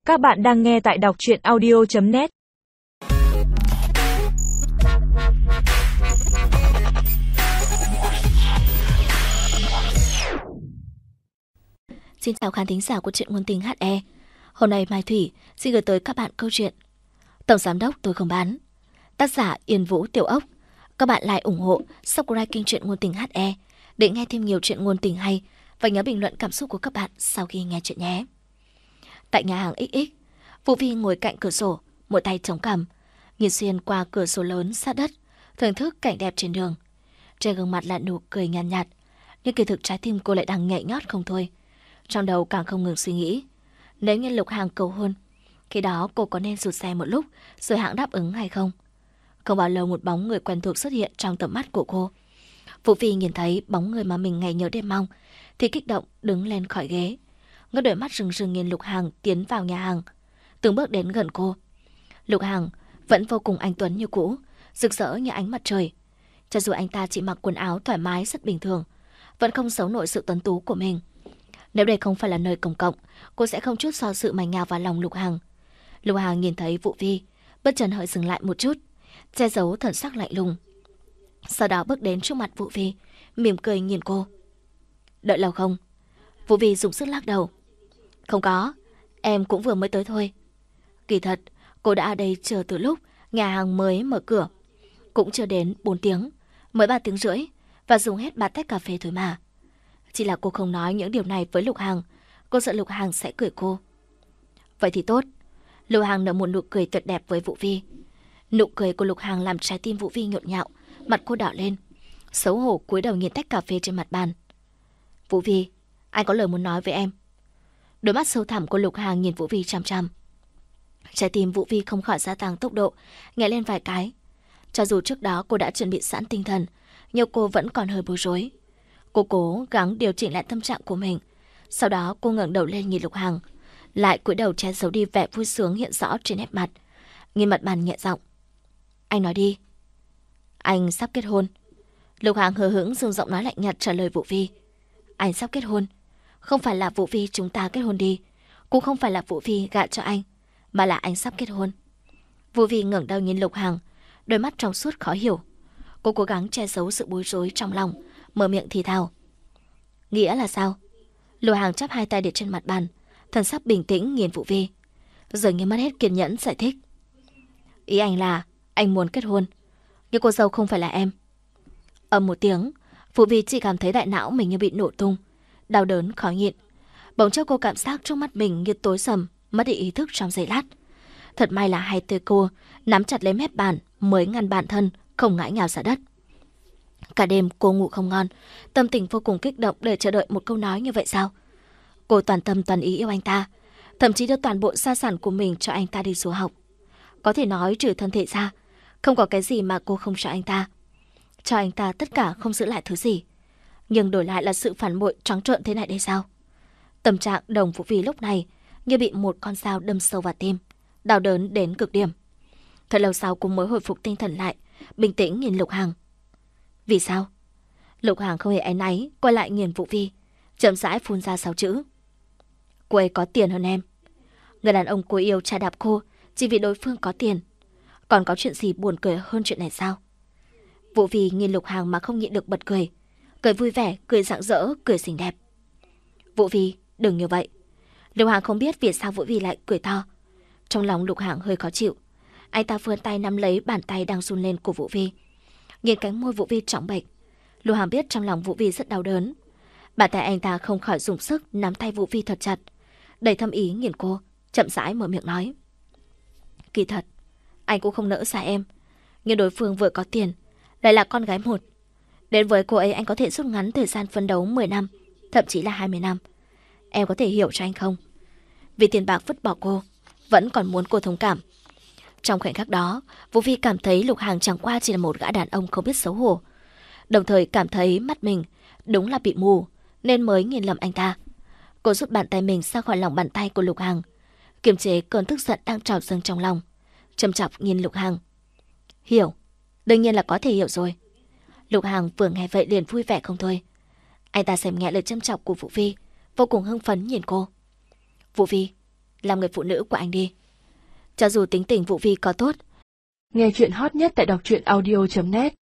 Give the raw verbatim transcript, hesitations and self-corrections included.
Các bạn đang nghe tại đọc truyện audio chấm net. Xin chào khán thính giả của truyện ngôn tình hát e. Hôm nay Mai Thủy xin gửi tới các bạn câu chuyện Tổng Giám Đốc Tôi Không Bán. Tác giả Yên Vũ Tiểu Ốc. Các bạn like ủng hộ, subscribe kênh truyện ngôn tình hát e để nghe thêm nhiều truyện ngôn tình hay và nhớ bình luận cảm xúc của các bạn sau khi nghe chuyện nhé. Tại nhà hàng ích ích, Vũ Vi ngồi cạnh cửa sổ, một tay chống cằm, nhìn xuyên qua cửa sổ lớn sát đất, thưởng thức cảnh đẹp trên đường. Trên gương mặt là nụ cười nhàn nhạt, nhạt, nhưng kỳ thực trái tim cô lại đang nhảy nhót không thôi. Trong đầu càng không ngừng suy nghĩ, nếu như Lục Hàng cầu hôn, khi đó cô có nên rụt xe một lúc rồi hạng đáp ứng hay không? Không bao lâu một bóng người quen thuộc xuất hiện trong tầm mắt của cô. Vũ Vi nhìn thấy bóng người mà mình ngày nhớ đêm mong thì kích động đứng lên khỏi ghế, ngước đôi mắt rừng rừng nhìn Lục Hàng tiến vào nhà hàng, từng bước đến gần cô. Lục Hàng vẫn vô cùng anh tuấn như cũ, rực rỡ như ánh mặt trời. Cho dù anh ta chỉ mặc quần áo thoải mái rất bình thường, vẫn không giấu nổi sự tuấn tú của mình. Nếu đây không phải là nơi công cộng, cô sẽ không chút do dự mà nhào vào lòng Lục Hàng. Lục Hàng nhìn thấy Vũ Vi, bất chợt hơi dừng lại một chút, che giấu thần sắc lạnh lùng. Sau đó bước đến trước mặt Vũ Vi, mỉm cười nhìn cô. Đợi lâu không? Vũ Vi dùng sức lắc đầu. Không có, em cũng vừa mới tới thôi. Kỳ thật, cô đã ở đây chờ từ lúc nhà hàng mới mở cửa. Cũng chưa đến bốn tiếng, mới ba tiếng rưỡi, và dùng hết ba tách cà phê thôi mà. Chỉ là cô không nói những điều này với Lục Hàng, cô sợ Lục Hàng sẽ cười cô. Vậy thì tốt. Lục Hàng nở một nụ cười tuyệt đẹp với Vũ Vi. Nụ cười của Lục Hàng làm trái tim Vũ Vi nhộn nhạo, mặt cô đỏ lên, xấu hổ cúi đầu nhìn tách cà phê trên mặt bàn. Vũ Vi, anh có lời muốn nói với em. Đôi mắt sâu thẳm của Lục Hàng nhìn Vũ Vi chằm chằm. Trái tim Vũ Vi không khỏi gia tăng tốc độ, nhảy lên vài cái. Cho dù trước đó cô đã chuẩn bị sẵn tinh thần, nhưng cô vẫn còn hơi bối rối. Cô cố gắng điều chỉnh lại tâm trạng của mình. Sau đó cô ngẩng đầu lên nhìn Lục Hàng, lại cúi đầu che giấu đi vẻ vui sướng hiện rõ trên nét mặt, nhìn mặt bàn nhẹ giọng. Anh nói đi. Anh sắp kết hôn. Lục Hàng hờ hững dùng giọng nói lạnh nhạt trả lời Vũ Vi. Anh sắp kết hôn. Không phải là Vũ Vi chúng ta kết hôn đi, cũng không phải là Vũ Vi gả cho anh, mà là anh sắp kết hôn. Vũ Vi ngẩng đầu nhìn Lục Hàng, đôi mắt trong suốt khó hiểu. Cô cố gắng che giấu sự bối rối trong lòng, mở miệng thì thào. Nghĩa là sao? Lục Hàng chắp hai tay để trên mặt bàn, thần sắc bình tĩnh nhìn Vũ Vi, rồi như mất hết kiên nhẫn giải thích. Ý anh là anh muốn kết hôn, nhưng cô dâu không phải là em. Ầm một tiếng, Vũ Vi chỉ cảm thấy đại não mình như bị nổ tung, đau đớn khó nhịn. Bỗng chốc cô cảm giác trước mắt mình như tối sầm, mất đi ý thức trong giây lát. Thật may là hai tay cô nắm chặt lấy mép bàn mới ngăn bản thân không ngã nhào ra đất. Cả đêm cô ngủ không ngon, tâm tình vô cùng kích động để chờ đợi một câu nói như vậy sao? Cô toàn tâm toàn ý yêu anh ta, thậm chí đưa toàn bộ gia sản của mình cho anh ta đi du học. Có thể nói trừ thân thể ra, không có cái gì mà cô không cho anh ta. Cho anh ta tất cả không giữ lại thứ gì, nhưng đổi lại là sự phản bội trắng trợn thế này đây sao? Tâm trạng Đồng Vũ Vi lúc này như bị một con dao đâm sâu vào tim, đau đớn đến cực điểm. Thật lâu sau cô mới hồi phục tinh thần lại, bình tĩnh nhìn Lục Hàng. Vì sao? Lục Hàng không hề áy náy, quay lại nhìn Vũ Vi, chậm rãi phun ra sáu chữ. Cô ấy có tiền hơn em. Người đàn ông cô yêu chà đạp cô chỉ vì đối phương có tiền. Còn có chuyện gì buồn cười hơn chuyện này sao? Vũ Vi nhìn Lục Hàng mà không nhịn được bật cười, cười vui vẻ, cười rạng rỡ, cười xinh đẹp. Vũ Vi, đừng như vậy. Lục Hàng không biết vì sao Vũ Vi lại cười to. Trong lòng Lục Hàng hơi khó chịu, anh ta vươn tay nắm lấy bàn tay đang run lên của Vũ Vi. Nhìn cánh môi Vũ Vi trắng bệch, Lục Hàng biết trong lòng Vũ Vi rất đau đớn. Bàn tay anh ta không khỏi dùng sức nắm tay Vũ Vi thật chặt, đầy thâm ý nhìn cô, chậm rãi mở miệng nói. Kỳ thật, anh cũng không nỡ xa em, nhưng đối phương vừa có tiền, lại là con gái một. Đến với cô ấy anh có thể rút ngắn thời gian phấn đấu mười năm, thậm chí là hai mươi năm. Em có thể hiểu cho anh không? Vì tiền bạc vứt bỏ cô, vẫn còn muốn cô thông cảm. Trong khoảnh khắc đó, Vũ Vi cảm thấy Lục Hàng chẳng qua chỉ là một gã đàn ông không biết xấu hổ, đồng thời cảm thấy mắt mình đúng là bị mù, nên mới nhìn lầm anh ta. Cô rút bàn tay mình ra khỏi lòng bàn tay của Lục Hàng, kiềm chế cơn tức giận đang trào dâng trong lòng, châm chọc nhìn Lục Hàng. Hiểu, đương nhiên là có thể hiểu rồi. Lục Hàng vừa nghe vậy liền vui vẻ không thôi. Anh ta xem nhẹ lời châm chọc của Vũ Vi, vô cùng hưng phấn nhìn cô. Vũ Vi, làm người phụ nữ của anh đi. Cho dù tính tình Vũ Vi có tốt. Nghe chuyện hot nhất tại đọc truyện audio chấm net